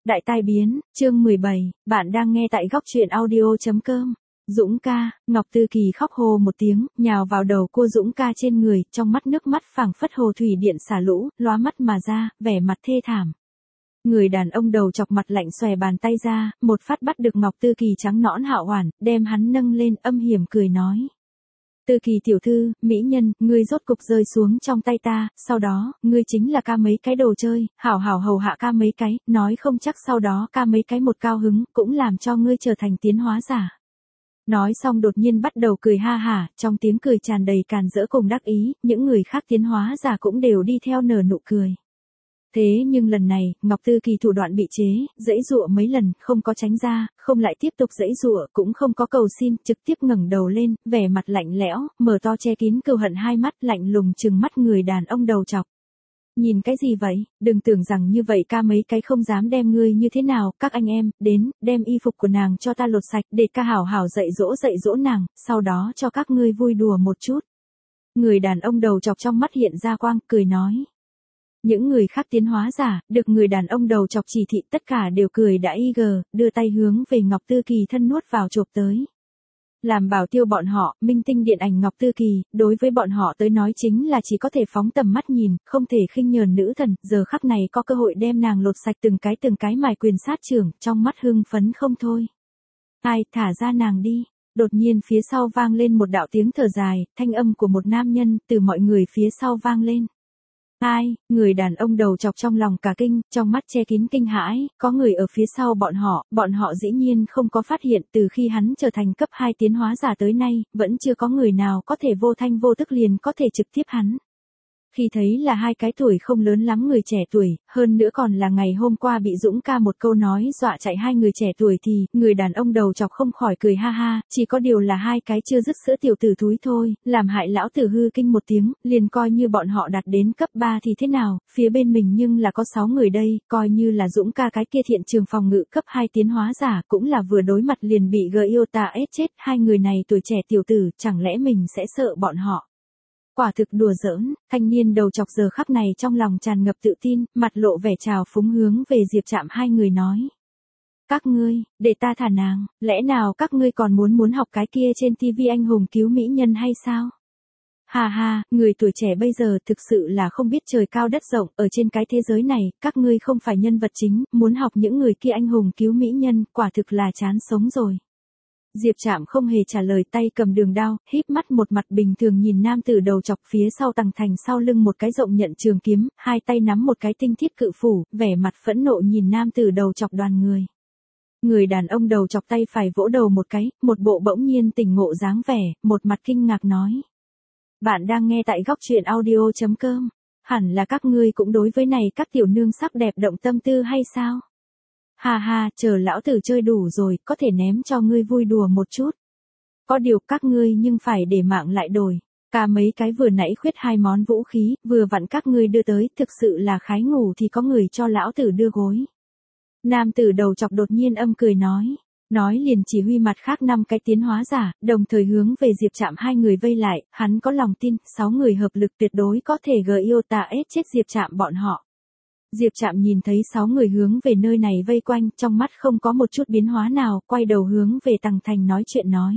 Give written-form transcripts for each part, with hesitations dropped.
Đại tai biến, chương 17, bạn đang nghe tại góc truyện audio.com. Dũng ca, Ngọc Tư Kỳ khóc hô một tiếng, nhào vào đầu cô Dũng ca trên người, trong mắt nước mắt phảng phất hồ thủy điện xả lũ, lóa mắt mà ra, vẻ mặt thê thảm. Người đàn ông đầu chọc mặt lạnh xòe bàn tay ra, một phát bắt được Ngọc Tư Kỳ trắng nõn hạo hoàn, đem hắn nâng lên, âm hiểm cười nói. Tư Kỳ tiểu thư, mỹ nhân, ngươi rốt cục rơi xuống trong tay ta, sau đó, ngươi chính là ca mấy cái đồ chơi, hảo hảo hầu hạ ca mấy cái, nói không chắc sau đó ca mấy cái một cao hứng, cũng làm cho ngươi trở thành tiến hóa giả. Nói xong đột nhiên bắt đầu cười ha hả, trong tiếng cười tràn đầy càn rỡ cùng đắc ý, những người khác tiến hóa giả cũng đều đi theo nở nụ cười. Thế nhưng lần này, Ngọc Tư Kỳ thủ đoạn bị chế, giãy giụa mấy lần, không có tránh ra, không lại tiếp tục giãy giụa, cũng không có cầu xin, trực tiếp ngẩng đầu lên, vẻ mặt lạnh lẽo, mở to che kín cừu hận hai mắt, lạnh lùng trừng mắt người đàn ông đầu chọc. Nhìn cái gì vậy, đừng tưởng rằng như vậy ca mấy cái không dám đem ngươi như thế nào, các anh em, đến, đem y phục của nàng cho ta lột sạch, để ca hảo hảo dạy dỗ nàng, sau đó cho các ngươi vui đùa một chút. Người đàn ông đầu chọc trong mắt hiện ra quang, cười nói. Những người khác tiến hóa giả, được người đàn ông đầu chọc chỉ thị tất cả đều cười đã y gờ, đưa tay hướng về Ngọc Tư Kỳ thân nuốt vào chộp tới. Làm bảo tiêu bọn họ, minh tinh điện ảnh Ngọc Tư Kỳ, đối với bọn họ tới nói chính là chỉ có thể phóng tầm mắt nhìn, không thể khinh nhờn nữ thần, giờ khắc này có cơ hội đem nàng lột sạch từng cái mài quyền sát trưởng, trong mắt hưng phấn không thôi. Ai, thả ra nàng đi. Đột nhiên phía sau vang lên một đạo tiếng thở dài, thanh âm của một nam nhân, từ mọi người phía sau vang lên. Ai, người đàn ông đầu chọc trong lòng cả kinh, trong mắt che kín kinh hãi, có người ở phía sau bọn họ dĩ nhiên không có phát hiện từ khi hắn trở thành cấp 2 tiến hóa giả tới nay, vẫn chưa có người nào có thể vô thanh vô tức liền có thể trực tiếp hắn. Khi thấy là hai cái tuổi không lớn lắm người trẻ tuổi, hơn nữa còn là ngày hôm qua bị Dũng ca một câu nói dọa chạy hai người trẻ tuổi thì, người đàn ông đầu chọc không khỏi cười ha ha, chỉ có điều là hai cái chưa dứt sữa tiểu tử thúi thôi, làm hại lão tử hư kinh một tiếng, liền coi như bọn họ đạt đến cấp 3 thì thế nào, phía bên mình nhưng là có 6 người đây, coi như là Dũng ca cái kia thiện trường phòng ngự cấp 2 tiến hóa giả, cũng là vừa đối mặt liền bị Giota ép chết, hai người này tuổi trẻ tiểu tử, chẳng lẽ mình sẽ sợ bọn họ. Quả thực đùa giỡn, thanh niên đầu chọc giờ khắc này trong lòng tràn ngập tự tin, mặt lộ vẻ trào phúng hướng về Diệp Trạm hai người nói. Các ngươi, để ta thả nàng, lẽ nào các ngươi còn muốn học cái kia trên TV anh hùng cứu mỹ nhân hay sao? Hà hà, người tuổi trẻ bây giờ thực sự là không biết trời cao đất rộng, ở trên cái thế giới này, các ngươi không phải nhân vật chính, muốn học những người kia anh hùng cứu mỹ nhân, quả thực là chán sống rồi. Diệp Trạm không hề trả lời, tay cầm đường đao, híp mắt một mặt bình thường nhìn nam tử đầu chọc phía sau Tằng Thành sau lưng một cái rộng nhận trường kiếm, hai tay nắm một cái tinh thiết cự phủ, vẻ mặt phẫn nộ nhìn nam tử đầu chọc đoàn người. Người đàn ông đầu chọc tay phải vỗ đầu một cái, một bộ bỗng nhiên tỉnh ngộ dáng vẻ, một mặt kinh ngạc nói. Bạn đang nghe tại góc truyện audio.com, hẳn là các ngươi cũng đối với này các tiểu nương sắc đẹp động tâm tư hay sao? Hà hà, chờ lão tử chơi đủ rồi, có thể ném cho ngươi vui đùa một chút. Có điều các ngươi nhưng phải để mạng lại đổi. Cả mấy cái vừa nãy khuyết hai món vũ khí, vừa vặn các ngươi đưa tới, thực sự là khái ngủ thì có người cho lão tử đưa gối. Nam tử đầu chọc đột nhiên âm cười nói. Nói liền chỉ huy mặt khác 5 cái tiến hóa giả, đồng thời hướng về Diệp Trạm hai người vây lại, hắn có lòng tin, 6 người hợp lực tuyệt đối có thể Giota ép chết Diệp Trạm bọn họ. Diệp Trạm nhìn thấy 6 người hướng về nơi này vây quanh, trong mắt không có một chút biến hóa nào, quay đầu hướng về Tằng Thành nói chuyện nói.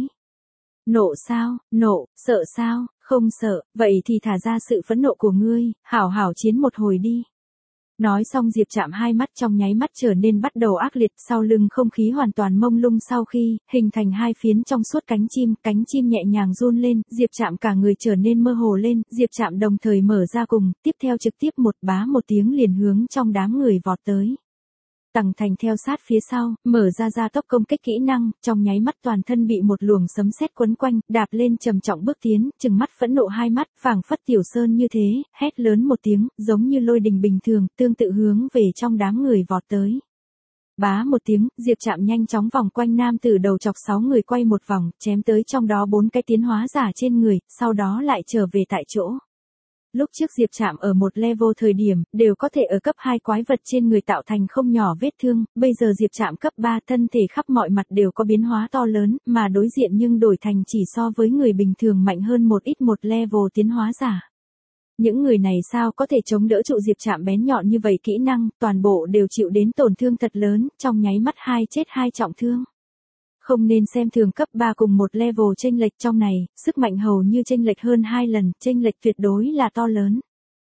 Nộ sao, nộ, sợ sao, không sợ, vậy thì thả ra sự phẫn nộ của ngươi, hảo hảo chiến một hồi đi. Nói xong Diệp Trạm hai mắt trong nháy mắt trở nên bắt đầu ác liệt, sau lưng không khí hoàn toàn mông lung sau khi, hình thành hai phiến trong suốt cánh chim nhẹ nhàng run lên, Diệp Trạm cả người trở nên mơ hồ lên, Diệp Trạm đồng thời mở ra cùng, tiếp theo trực tiếp một tiếng liền hướng trong đám người vọt tới. Tằng Thành theo sát phía sau, mở ra gia tốc công kích kỹ năng, trong nháy mắt toàn thân bị một luồng sấm sét quấn quanh, đạp lên trầm trọng bước tiến, trừng mắt phẫn nộ hai mắt, phảng phất tiểu sơn như thế, hét lớn một tiếng, giống như lôi đình bình thường, tương tự hướng về trong đám người vọt tới. Bá một tiếng, Diệp Trạm nhanh chóng vòng quanh nam tử đầu chọc 6 người quay một vòng, chém tới trong đó 4 cái tiến hóa giả trên người, sau đó lại trở về tại chỗ. Lúc trước Diệp Trạm ở một level thời điểm, đều có thể ở cấp 2 quái vật trên người tạo thành không nhỏ vết thương, bây giờ Diệp Trạm cấp 3 thân thể khắp mọi mặt đều có biến hóa to lớn, mà đối diện nhưng đổi thành chỉ so với người bình thường mạnh hơn một ít một level tiến hóa giả. Những người này sao có thể chống đỡ trụ Diệp Trạm bén nhọn như vậy kỹ năng, toàn bộ đều chịu đến tổn thương thật lớn, trong nháy mắt 2 chết 2 trọng thương. Không nên xem thường cấp 3 cùng một level chênh lệch trong này, sức mạnh hầu như chênh lệch hơn 2 lần, chênh lệch tuyệt đối là to lớn.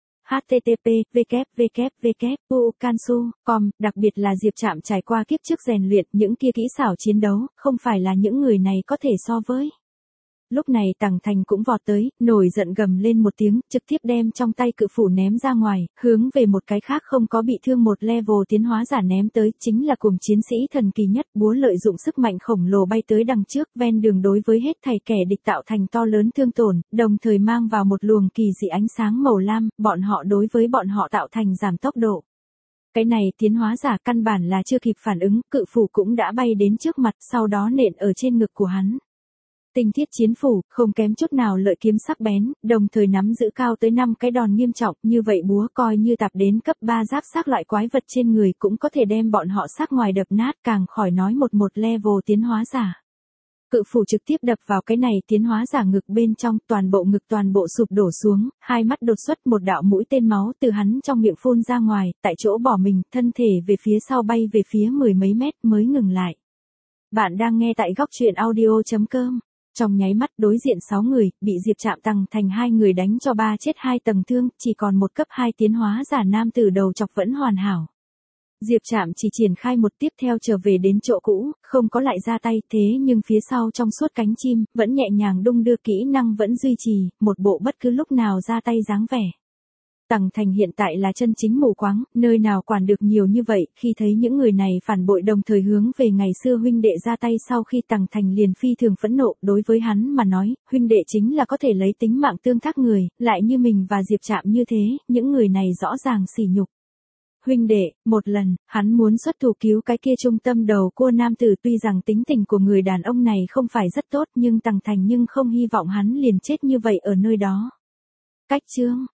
http://www.ukansu.com, đặc biệt là Diệp Trạm trải qua kiếp trước rèn luyện, những kia kỹ xảo chiến đấu, không phải là những người này có thể so với. Lúc này Tằng Thành cũng vọt tới, nổi giận gầm lên một tiếng, trực tiếp đem trong tay cự phủ ném ra ngoài, hướng về một cái khác không có bị thương một level tiến hóa giả ném tới, chính là cùng chiến sĩ thần kỳ nhất, búa lợi dụng sức mạnh khổng lồ bay tới đằng trước, ven đường đối với hết thảy kẻ địch tạo thành to lớn thương tổn, đồng thời mang vào một luồng kỳ dị ánh sáng màu lam, bọn họ đối với bọn họ tạo thành giảm tốc độ. Cái này tiến hóa giả căn bản là chưa kịp phản ứng, cự phủ cũng đã bay đến trước mặt, sau đó nện ở trên ngực của hắn. Tinh thiết chiến phủ, không kém chút nào lợi kiếm sắc bén, đồng thời nắm giữ cao tới 5 cái đòn nghiêm trọng, như vậy búa coi như tạp đến cấp 3 giáp xác loại quái vật trên người cũng có thể đem bọn họ xác ngoài đập nát, càng khỏi nói một level tiến hóa giả. Cự phủ trực tiếp đập vào cái này tiến hóa giả ngực bên trong, toàn bộ ngực toàn bộ sụp đổ xuống, hai mắt đột xuất một đạo mũi tên máu từ hắn trong miệng phun ra ngoài, tại chỗ bỏ mình, thân thể về phía sau bay về phía 10 mấy mét mới ngừng lại. Bạn đang nghe tại góc truyện audio.com. Trong nháy mắt đối diện 6 người, bị Diệp Trạm Tằng Thành 2 người đánh cho 3 chết 2 tầng thương, chỉ còn một cấp 2 tiến hóa giả nam tử đầu chọc vẫn hoàn hảo. Diệp Trạm chỉ triển khai một tiếp theo trở về đến chỗ cũ, không có lại ra tay, thế nhưng phía sau trong suốt cánh chim, vẫn nhẹ nhàng đung đưa, kỹ năng vẫn duy trì, một bộ bất cứ lúc nào ra tay dáng vẻ. Tằng Thành hiện tại là chân chính mù quáng, nơi nào quản được nhiều như vậy, khi thấy những người này phản bội đồng thời hướng về ngày xưa huynh đệ ra tay, sau khi Tằng Thành liền phi thường phẫn nộ, đối với hắn mà nói, huynh đệ chính là có thể lấy tính mạng tương thác người, lại như mình và Diệp Trạm như thế, những người này rõ ràng sỉ nhục. Huynh đệ, một lần, hắn muốn xuất thủ cứu cái kia trung tâm đầu cua nam tử, tuy rằng tính tình của người đàn ông này không phải rất tốt nhưng Tằng Thành nhưng không hy vọng hắn liền chết như vậy ở nơi đó. Cách chương